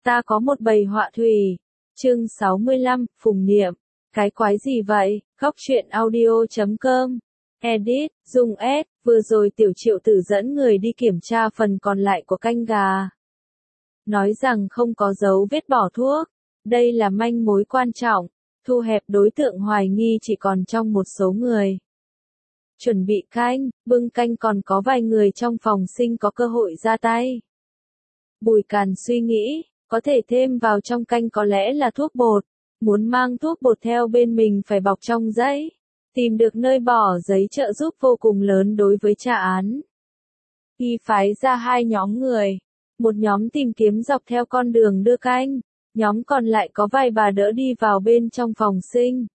Ta có một bầy họa thủy. Chương 65, Phùng Niệm. Cái quái gì vậy? Góc truyện audio.com. Edit, Dung S. Vừa rồi Tiểu Triệu Tử dẫn người đi kiểm tra phần còn lại của canh gà. Nói rằng không có dấu vết bỏ thuốc. Đây là manh mối quan trọng. Thu hẹp đối tượng hoài nghi chỉ còn trong một số người. Chuẩn bị canh, bưng canh còn có vài người trong phòng sinh có cơ hội ra tay. Bùi Càn suy nghĩ, có thể thêm vào trong canh có lẽ là thuốc bột. Muốn mang thuốc bột theo bên mình phải bọc trong giấy. Tìm được nơi bỏ giấy trợ giúp vô cùng lớn đối với tra án. Y phái ra hai nhóm người. Một nhóm tìm kiếm dọc theo con đường đưa canh. Nhóm còn lại có vài bà đỡ đi vào bên trong phòng sinh.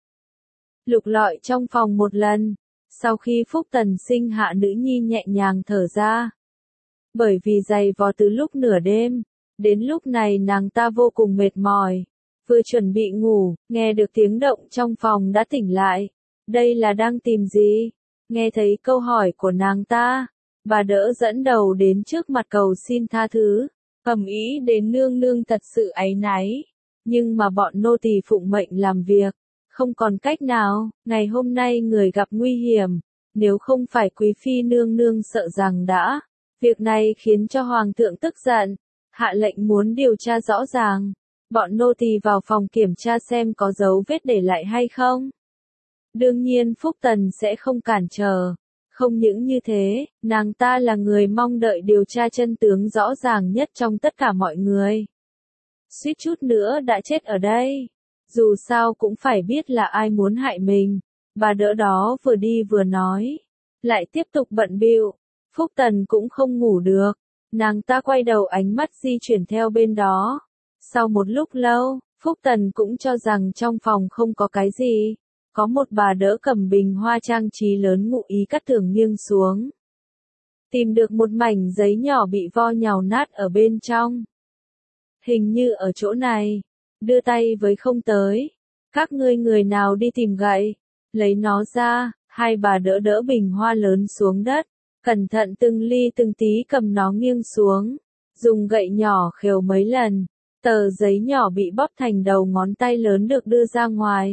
Lục lọi trong phòng một lần. Sau khi Phúc Tần sinh hạ nữ nhi nhẹ nhàng thở ra. Bởi vì giày vò từ lúc nửa đêm. Đến lúc này nàng ta vô cùng mệt mỏi. Vừa chuẩn bị ngủ, nghe được tiếng động trong phòng đã tỉnh lại. Đây là đang tìm gì? Nghe thấy câu hỏi của nàng ta. Bà đỡ dẫn đầu đến trước mặt cầu xin tha thứ. Ầm ĩ đến nương nương thật sự áy náy. Nhưng mà bọn nô tỳ phụng mệnh làm việc. Không còn cách nào, ngày hôm nay người gặp nguy hiểm. Nếu không phải quý phi nương nương sợ rằng đã. Việc này khiến cho hoàng thượng tức giận. Hạ lệnh muốn điều tra rõ ràng. Bọn nô tỳ vào phòng kiểm tra xem có dấu vết để lại hay không. Đương nhiên Phúc Tần sẽ không cản trở. Không những như thế, nàng ta là người mong đợi điều tra chân tướng rõ ràng nhất trong tất cả mọi người. Suýt chút nữa đã chết ở đây. Dù sao cũng phải biết là ai muốn hại mình. Bà đỡ đó vừa đi vừa nói. Lại tiếp tục bận bịu. Phúc Tần cũng không ngủ được. Nàng ta quay đầu ánh mắt di chuyển theo bên đó. Sau một lúc lâu, Phúc Tần cũng cho rằng trong phòng không có cái gì. Có một bà đỡ cầm bình hoa trang trí lớn ngụ ý cắt tường nghiêng xuống. Tìm được một mảnh giấy nhỏ bị vo nhàu nát ở bên trong. Hình như ở chỗ này. Đưa tay với không tới. Các ngươi người nào đi tìm gậy. Lấy nó ra, hai bà đỡ đỡ bình hoa lớn xuống đất. Cẩn thận từng ly từng tí cầm nó nghiêng xuống. Dùng gậy nhỏ khều mấy lần. Tờ giấy nhỏ bị bóp thành đầu ngón tay lớn được đưa ra ngoài.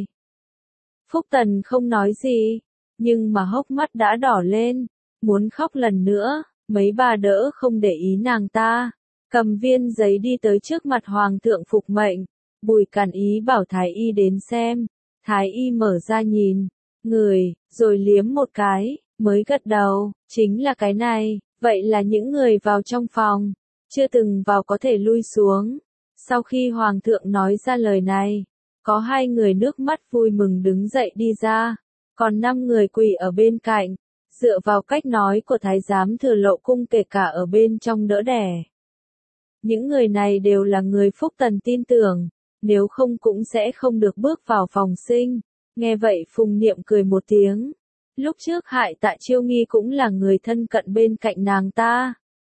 Phúc Tần không nói gì. Nhưng mà hốc mắt đã đỏ lên. Muốn khóc lần nữa. Mấy bà đỡ không để ý nàng ta. Cầm viên giấy đi tới trước mặt hoàng thượng phục mệnh. Bùi Càn ý bảo Thái Y đến xem. Thái Y mở ra nhìn. Người, rồi liếm một cái. Mới gật đầu, chính là cái này. Vậy là những người vào trong phòng. Chưa từng vào có thể lui xuống. Sau khi hoàng thượng nói ra lời này. Có hai người nước mắt vui mừng đứng dậy đi ra. Còn 5 người quỳ ở bên cạnh. Dựa vào cách nói của thái giám Thừa Lộ cung kể cả ở bên trong đỡ đẻ. Những người này đều là người Phúc Tần tin tưởng. Nếu không cũng sẽ không được bước vào phòng sinh. Nghe vậy Phùng Niệm cười một tiếng. Lúc trước hại Tạ Chiêu Nghi cũng là người thân cận bên cạnh nàng ta.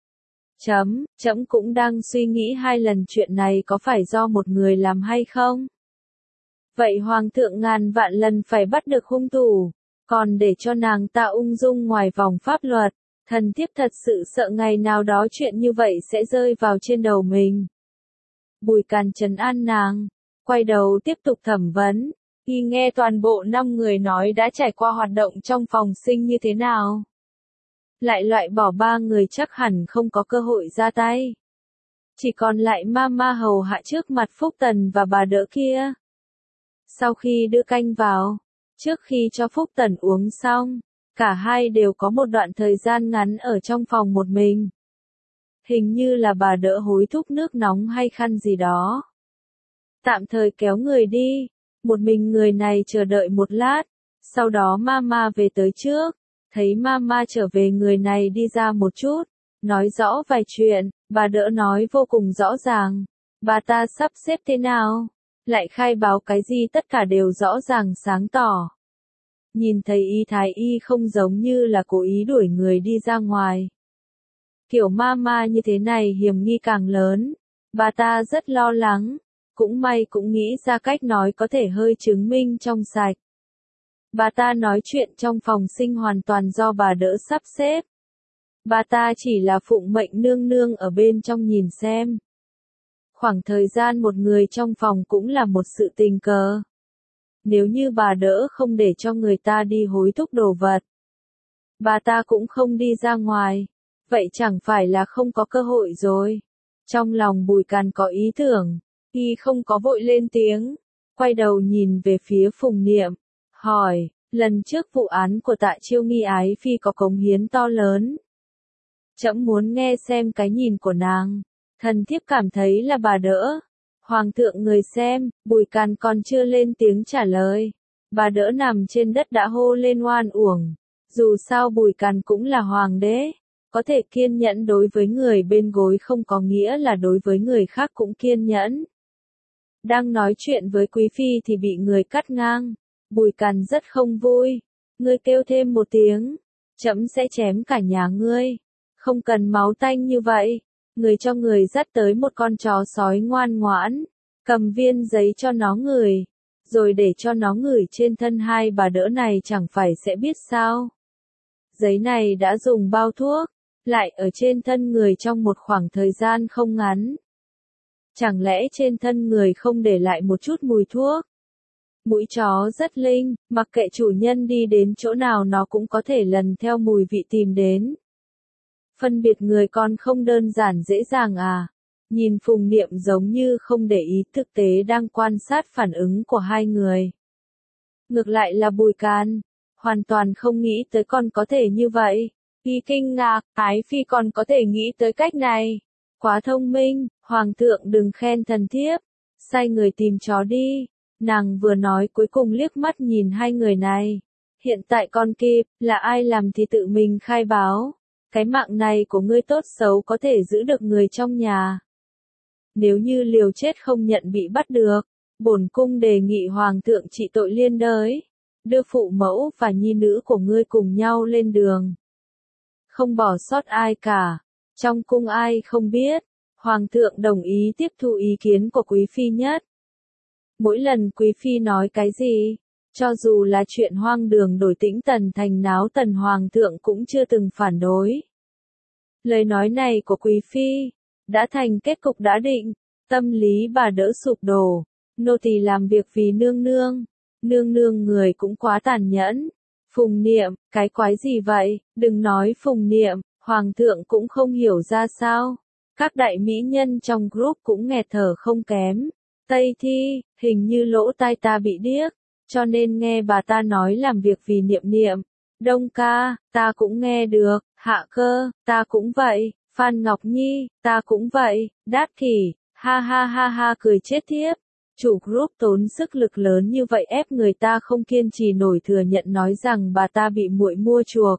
Trẫm cũng đang suy nghĩ 2 lần chuyện này có phải do một người làm hay không? Vậy hoàng thượng ngàn vạn lần phải bắt được hung thủ, còn để cho nàng ta ung dung ngoài vòng pháp luật. Thần thiếp thật sự sợ ngày nào đó chuyện như vậy sẽ rơi vào trên đầu mình. Bùi Càn trấn an nàng, quay đầu tiếp tục thẩm vấn. Y nghe toàn bộ 5 người nói đã trải qua hoạt động trong phòng sinh như thế nào. Lại loại bỏ 3 người chắc hẳn không có cơ hội ra tay. Chỉ còn lại Mama hầu hạ trước mặt Phúc Tần và bà đỡ kia. Sau khi đưa canh vào, trước khi cho Phúc Tần uống xong, cả hai đều có một đoạn thời gian ngắn ở trong phòng một mình. Hình như là bà đỡ hối thúc nước nóng hay khăn gì đó. Tạm thời kéo người đi. Một mình người này chờ đợi một lát. Sau đó Mama về tới trước. Thấy Mama trở về người này đi ra một chút. Nói rõ vài chuyện. Bà đỡ nói vô cùng rõ ràng. Bà ta sắp xếp thế nào? Lại khai báo cái gì tất cả đều rõ ràng sáng tỏ. Nhìn thấy y Thái Y không giống như là cố ý đuổi người đi ra ngoài. Kiểu Mama như thế này hiểm nghi càng lớn. Bà ta rất lo lắng. Cũng may cũng nghĩ ra cách nói có thể hơi chứng minh trong sạch. Bà ta nói chuyện trong phòng sinh hoàn toàn do bà đỡ sắp xếp. Bà ta chỉ là phụng mệnh nương nương ở bên trong nhìn xem. Khoảng thời gian một người trong phòng cũng là một sự tình cờ. Nếu như bà đỡ không để cho người ta đi hối thúc đồ vật, bà ta cũng không đi ra ngoài, vậy chẳng phải là không có cơ hội rồi. Trong lòng Bùi Càn có ý tưởng, y không có vội lên tiếng, quay đầu nhìn về phía Phùng Niệm, hỏi, lần trước vụ án của Tạ Chiêu Nghi ái phi có cống hiến to lớn. Trẫm muốn nghe xem cái nhìn của nàng. Thần thiếp cảm thấy là bà đỡ. Hoàng thượng người xem, Bùi Càn còn chưa lên tiếng trả lời. Bà đỡ nằm trên đất đã hô lên oan uổng. Dù sao Bùi Càn cũng là hoàng đế. Có thể kiên nhẫn đối với người bên gối không có nghĩa là đối với người khác cũng kiên nhẫn. Đang nói chuyện với Quý Phi thì bị người cắt ngang. Bùi Càn rất không vui. Ngươi kêu thêm một tiếng. Trẫm sẽ chém cả nhà ngươi. Không cần máu tanh như vậy. Người cho người dắt tới một con chó sói ngoan ngoãn. Cầm viên giấy cho nó ngửi. Rồi để cho nó ngửi trên thân hai bà đỡ này chẳng phải sẽ biết sao. Giấy này đã dùng bao thuốc. Lại ở trên thân người trong một khoảng thời gian không ngắn. Chẳng lẽ trên thân người không để lại một chút mùi thuốc? Mũi chó rất linh, mặc kệ chủ nhân đi đến chỗ nào nó cũng có thể lần theo mùi vị tìm đến. Phân biệt người còn không đơn giản dễ dàng à? Nhìn Phùng Niệm giống như không để ý thực tế đang quan sát phản ứng của hai người. Ngược lại là Bùi Càn, hoàn toàn không nghĩ tới con có thể như vậy. Y kinh ngạc, ái phi còn có thể nghĩ tới cách này. Quá thông minh, hoàng thượng đừng khen thần thiếp. Sai người tìm chó đi. Nàng vừa nói cuối cùng liếc mắt nhìn hai người này. Hiện tại con kịp, là ai làm thì tự mình khai báo. Cái mạng này của ngươi tốt xấu có thể giữ được người trong nhà. Nếu như liều chết không nhận bị bắt được, bổn cung đề nghị hoàng thượng trị tội liên đới. Đưa phụ mẫu và nhi nữ của ngươi cùng nhau lên đường. Không bỏ sót ai cả. Trong cung ai không biết. Hoàng thượng đồng ý tiếp thu ý kiến của Quý Phi nhất. Mỗi lần Quý Phi nói cái gì, cho dù là chuyện hoang đường đổi Tĩnh Tần thành náo tần hoàng thượng cũng chưa từng phản đối. Lời nói này của Quý Phi, đã thành kết cục đã định, tâm lý bà đỡ sụp đổ, nô tỳ làm việc vì nương nương, nương nương người cũng quá tàn nhẫn. Phùng Niệm, cái quái gì vậy, đừng nói Phùng Niệm, hoàng thượng cũng không hiểu ra sao. Các đại mỹ nhân trong group cũng nghẹt thở không kém. Tây Thi, hình như lỗ tai ta bị điếc, cho nên nghe bà ta nói làm việc vì Niệm Niệm. Đông ca, ta cũng nghe được, Hạ Cơ, ta cũng vậy, Phan Ngọc Nhi, ta cũng vậy, Đát Kỷ, ha ha ha ha cười chết thiếp. Chủ group tốn sức lực lớn như vậy ép người ta không kiên trì nổi thừa nhận nói rằng bà ta bị muội mua chuộc.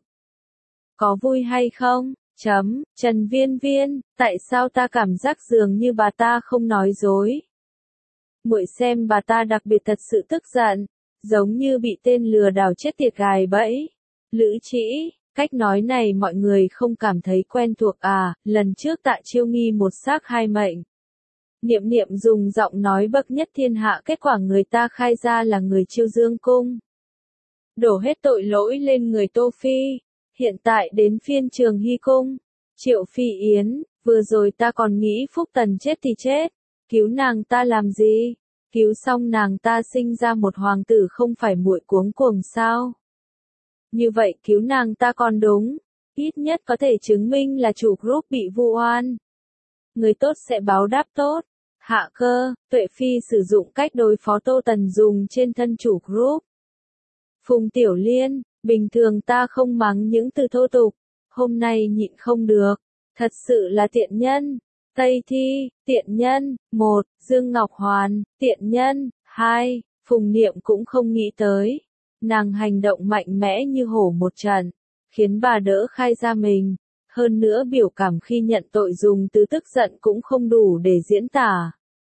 Có vui hay không? Trần Viên Viên, tại sao ta cảm giác dường như bà ta không nói dối? Muội xem bà ta đặc biệt thật sự tức giận, giống như bị tên lừa đảo chết tiệt gài bẫy. Lữ Trĩ, cách nói này mọi người không cảm thấy quen thuộc à, lần trước Tạ Chiêu Nghi một xác hai mệnh. Niệm Niệm dùng giọng nói bậc nhất thiên hạ kết quả người ta khai ra là người Chiêu Dương Cung. Đổ hết tội lỗi lên người Tô Phi, hiện tại đến phiên Trường Hy Cung. Triệu Phi Yến, vừa rồi ta còn nghĩ Phúc Tần chết thì chết, cứu nàng ta làm gì? Cứu xong nàng ta sinh ra một hoàng tử không phải muội cuống cuồng sao? Như vậy cứu nàng ta còn đúng, ít nhất có thể chứng minh là chủ group bị vu oan. Người tốt sẽ báo đáp tốt. Hạ Cơ, Tuệ Phi sử dụng cách đối phó Tô Tần dùng trên thân chủ group. Phùng Tiểu Liên, bình thường ta không mắng những từ thô tục, hôm nay nhịn không được, thật sự là tiện nhân. Tây Thi, tiện nhân, 1, Dương Ngọc Hoàn, tiện nhân, 2, Phùng Niệm cũng không nghĩ tới. Nàng hành động mạnh mẽ như hổ một trận, khiến bà đỡ khai ra mình. Hơn nữa biểu cảm khi nhận tội dùng từ tức giận cũng không đủ để diễn tả.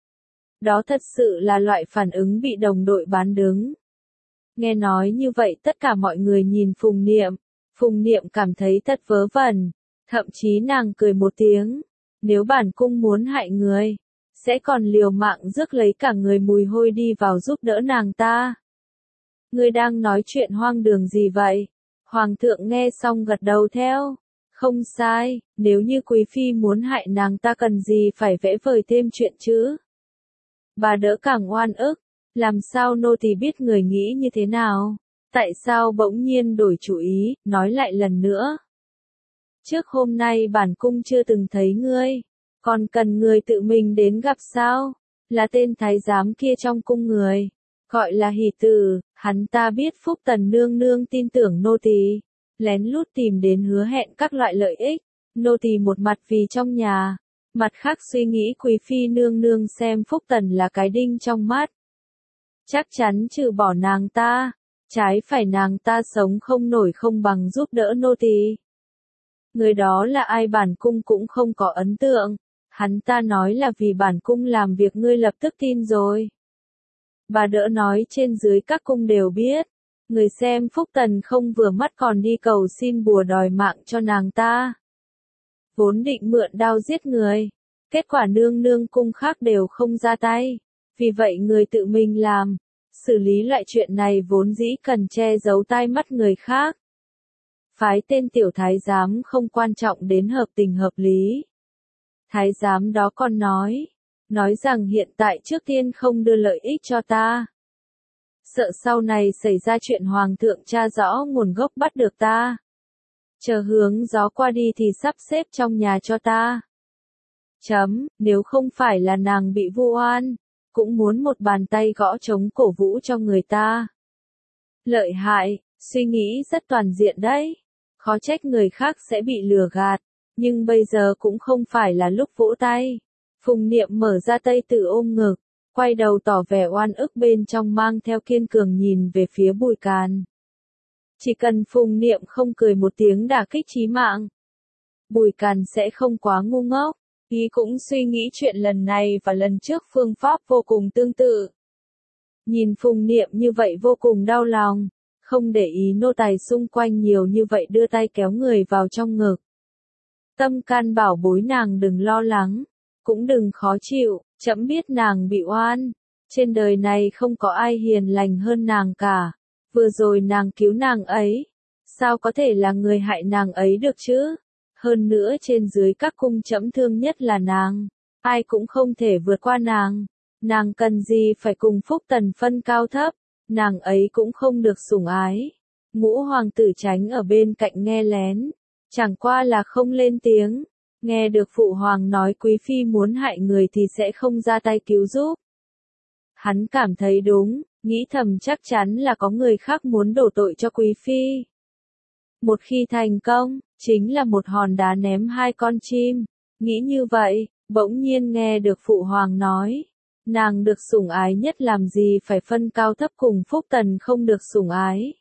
Đó thật sự là loại phản ứng bị đồng đội bán đứng. Nghe nói như vậy tất cả mọi người nhìn Phùng Niệm. Phùng Niệm cảm thấy thật vớ vẩn. Thậm chí nàng cười một tiếng. Nếu bản cung muốn hại người, sẽ còn liều mạng rước lấy cả người mùi hôi đi vào giúp đỡ nàng ta. Ngươi đang nói chuyện hoang đường gì vậy? Hoàng thượng nghe xong gật đầu theo. Không sai, nếu như quý phi muốn hại nàng ta cần gì phải vẽ vời thêm chuyện chứ. Bà đỡ càng oan ức, làm sao nô tỳ biết người nghĩ như thế nào, tại sao bỗng nhiên đổi chủ ý, nói lại lần nữa. Trước hôm nay bản cung chưa từng thấy ngươi, còn cần người tự mình đến gặp sao, là tên thái giám kia trong cung người, gọi là Hỷ Tử, hắn ta biết Phúc Tần nương nương tin tưởng nô tỳ, lén lút tìm đến hứa hẹn các loại lợi ích, nô tỳ một mặt vì trong nhà, mặt khác suy nghĩ quý phi nương nương xem Phúc Tần là cái đinh trong mắt. Chắc chắn trừ bỏ nàng ta, trái phải nàng ta sống không nổi không bằng giúp đỡ nô tỳ. Người đó là ai bản cung cũng không có ấn tượng, hắn ta nói là vì bản cung làm việc ngươi lập tức tin rồi. Bà đỡ nói trên dưới các cung đều biết, người xem Phúc Tần không vừa mắt còn đi cầu xin bùa đòi mạng cho nàng ta. Vốn định mượn đao giết người, kết quả nương nương cung khác đều không ra tay, vì vậy người tự mình làm, xử lý loại chuyện này vốn dĩ cần che giấu tai mắt người khác. Phái tên tiểu thái giám không quan trọng đến hợp tình hợp lý. Thái giám đó còn nói rằng hiện tại trước tiên không đưa lợi ích cho ta. Sợ sau này xảy ra chuyện hoàng thượng tra rõ nguồn gốc bắt được ta. Chờ hướng gió qua đi thì sắp xếp trong nhà cho ta. Nếu không phải là nàng bị vu oan, cũng muốn một bàn tay gõ trống cổ vũ cho người ta. Lợi hại, suy nghĩ rất toàn diện đấy. Khó trách người khác sẽ bị lừa gạt, nhưng bây giờ cũng không phải là lúc vỗ tay. Phùng Niệm mở ra tay Tử ôm ngực, quay đầu tỏ vẻ oan ức bên trong mang theo kiên cường nhìn về phía Bùi Càn. Chỉ cần Phùng Niệm không cười một tiếng đả kích chí mạng, Bùi Càn sẽ không quá ngu ngốc, ý cũng suy nghĩ chuyện lần này và lần trước phương pháp vô cùng tương tự. Nhìn Phùng Niệm như vậy vô cùng đau lòng, không để ý nô tài xung quanh nhiều như vậy đưa tay kéo người vào trong ngực. Tâm can bảo bối nàng đừng lo lắng, cũng đừng khó chịu, trẫm biết nàng bị oan, trên đời này không có ai hiền lành hơn nàng cả, vừa rồi nàng cứu nàng ấy, sao có thể là người hại nàng ấy được chứ, hơn nữa trên dưới các cung trẫm thương nhất là nàng, ai cũng không thể vượt qua nàng cần gì phải cùng Phúc Tần phân cao thấp, nàng ấy cũng không được sủng ái. Ngũ hoàng tử tránh ở bên cạnh nghe lén, chẳng qua là không lên tiếng, nghe được phụ hoàng nói quý phi muốn hại người thì sẽ không ra tay cứu giúp. Hắn cảm thấy đúng, nghĩ thầm chắc chắn là có người khác muốn đổ tội cho quý phi. Một khi thành công, chính là một hòn đá ném hai con chim, nghĩ như vậy, bỗng nhiên nghe được phụ hoàng nói. Nàng được sủng ái nhất làm gì phải phân cao thấp cùng Phúc Tần không được sủng ái.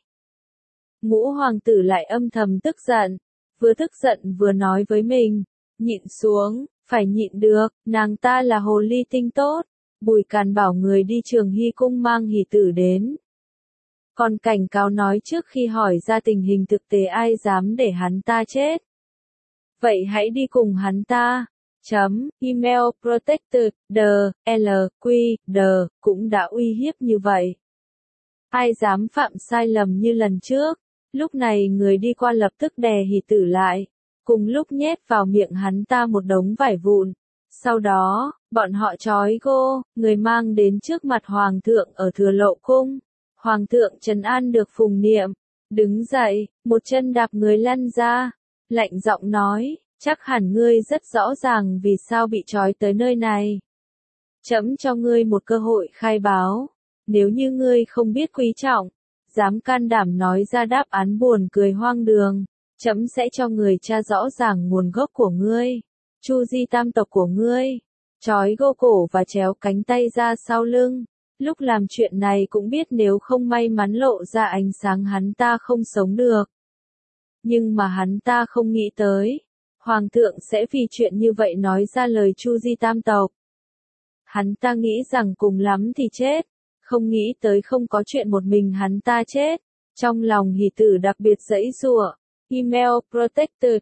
Ngũ hoàng tử lại âm thầm tức giận vừa nói với mình, nhịn xuống, phải nhịn được, nàng ta là hồ ly tinh tốt, Bùi Càn bảo người đi Trường Hy cung mang Hỷ Tử đến. Còn cảnh cáo nói trước khi hỏi ra tình hình thực tế ai dám để hắn ta chết. Vậy hãy đi cùng hắn ta. Email protected, cũng đã uy hiếp như vậy. Ai dám phạm sai lầm như lần trước, lúc này người đi qua lập tức đè Hỷ Tử lại, cùng lúc nhét vào miệng hắn ta một đống vải vụn. Sau đó, bọn họ trói người mang đến trước mặt hoàng thượng ở Thừa Lộ cung. Hoàng thượng trấn an được Phùng Niệm, đứng dậy, một chân đạp người lăn ra, lạnh giọng nói. Chắc hẳn ngươi rất rõ ràng vì sao bị trói tới nơi này. Trẫm cho ngươi một cơ hội khai báo. Nếu như ngươi không biết quý trọng, dám can đảm nói ra đáp án buồn cười hoang đường, trẫm sẽ cho người tra rõ ràng nguồn gốc của ngươi, chu di tam tộc của ngươi, trói cổ và chéo cánh tay ra sau lưng. Lúc làm chuyện này cũng biết nếu không may mắn lộ ra ánh sáng hắn ta không sống được. Nhưng mà hắn ta không nghĩ tới. Hoàng thượng sẽ vì chuyện như vậy nói ra lời chu di tam tộc. Hắn ta nghĩ rằng cùng lắm thì chết, không nghĩ tới không có chuyện một mình hắn ta chết. Trong lòng Hỷ Tử đặc biệt giãy giụa. Email protected,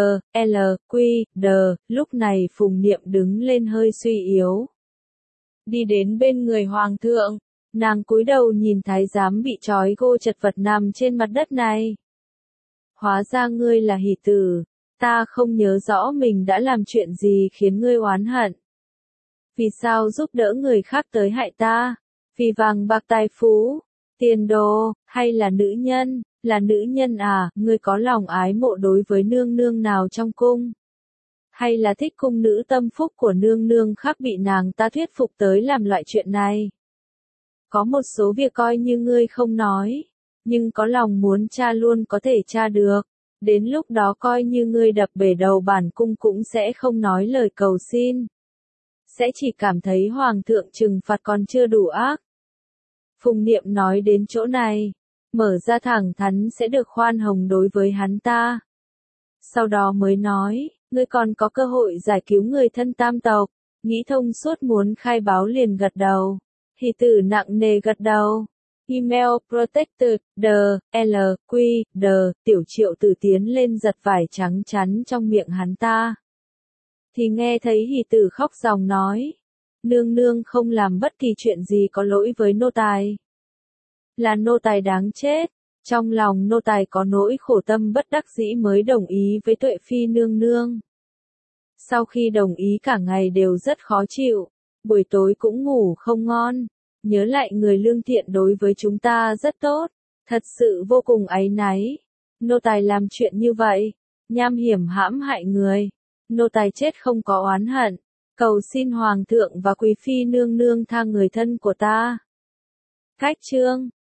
lúc này Phùng Niệm đứng lên hơi suy yếu. Đi đến bên người hoàng thượng, nàng cúi đầu nhìn thái giám bị trói chật vật nằm trên mặt đất này. Hóa ra ngươi là Hỷ Tử. Ta không nhớ rõ mình đã làm chuyện gì khiến ngươi oán hận. Vì sao giúp đỡ người khác tới hại ta? Vì vàng bạc tài phú, tiền đồ, hay là nữ nhân? Là nữ nhân à, ngươi có lòng ái mộ đối với nương nương nào trong cung? Hay là thích cung nữ tâm phúc của nương nương khác bị nàng ta thuyết phục tới làm loại chuyện này? Có một số việc coi như ngươi không nói, nhưng có lòng muốn tra luôn có thể tra được. Đến lúc đó coi như ngươi đập bể đầu bản cung cũng sẽ không nói lời cầu xin. Sẽ chỉ cảm thấy hoàng thượng trừng phạt còn chưa đủ ác. Phùng Niệm nói đến chỗ này, mở ra thẳng thắn sẽ được khoan hồng đối với hắn ta. Sau đó mới nói, ngươi còn có cơ hội giải cứu người thân tam tộc, nghĩ thông suốt muốn khai báo liền gật đầu. Hỷ tử nặng nề gật đầu. Email protected, L, Q, Tiểu Triệu Tử tiến lên giật vải trắng chắn trong miệng hắn ta. Thì nghe thấy Hỷ tử khóc ròng nói, nương nương không làm bất kỳ chuyện gì có lỗi với nô tài. Là nô tài đáng chết. Trong lòng nô tài có nỗi khổ tâm bất đắc dĩ mới đồng ý với Tuệ Phi nương nương. Sau khi đồng ý cả ngày đều rất khó chịu, buổi tối cũng ngủ không ngon, nhớ lại người lương thiện đối với chúng ta rất tốt, thật sự vô cùng áy náy. Nô tài làm chuyện như vậy, nham hiểm hãm hại người, nô tài chết không có oán hận, cầu xin hoàng thượng và quý phi nương nương tha người thân của ta. Cách chương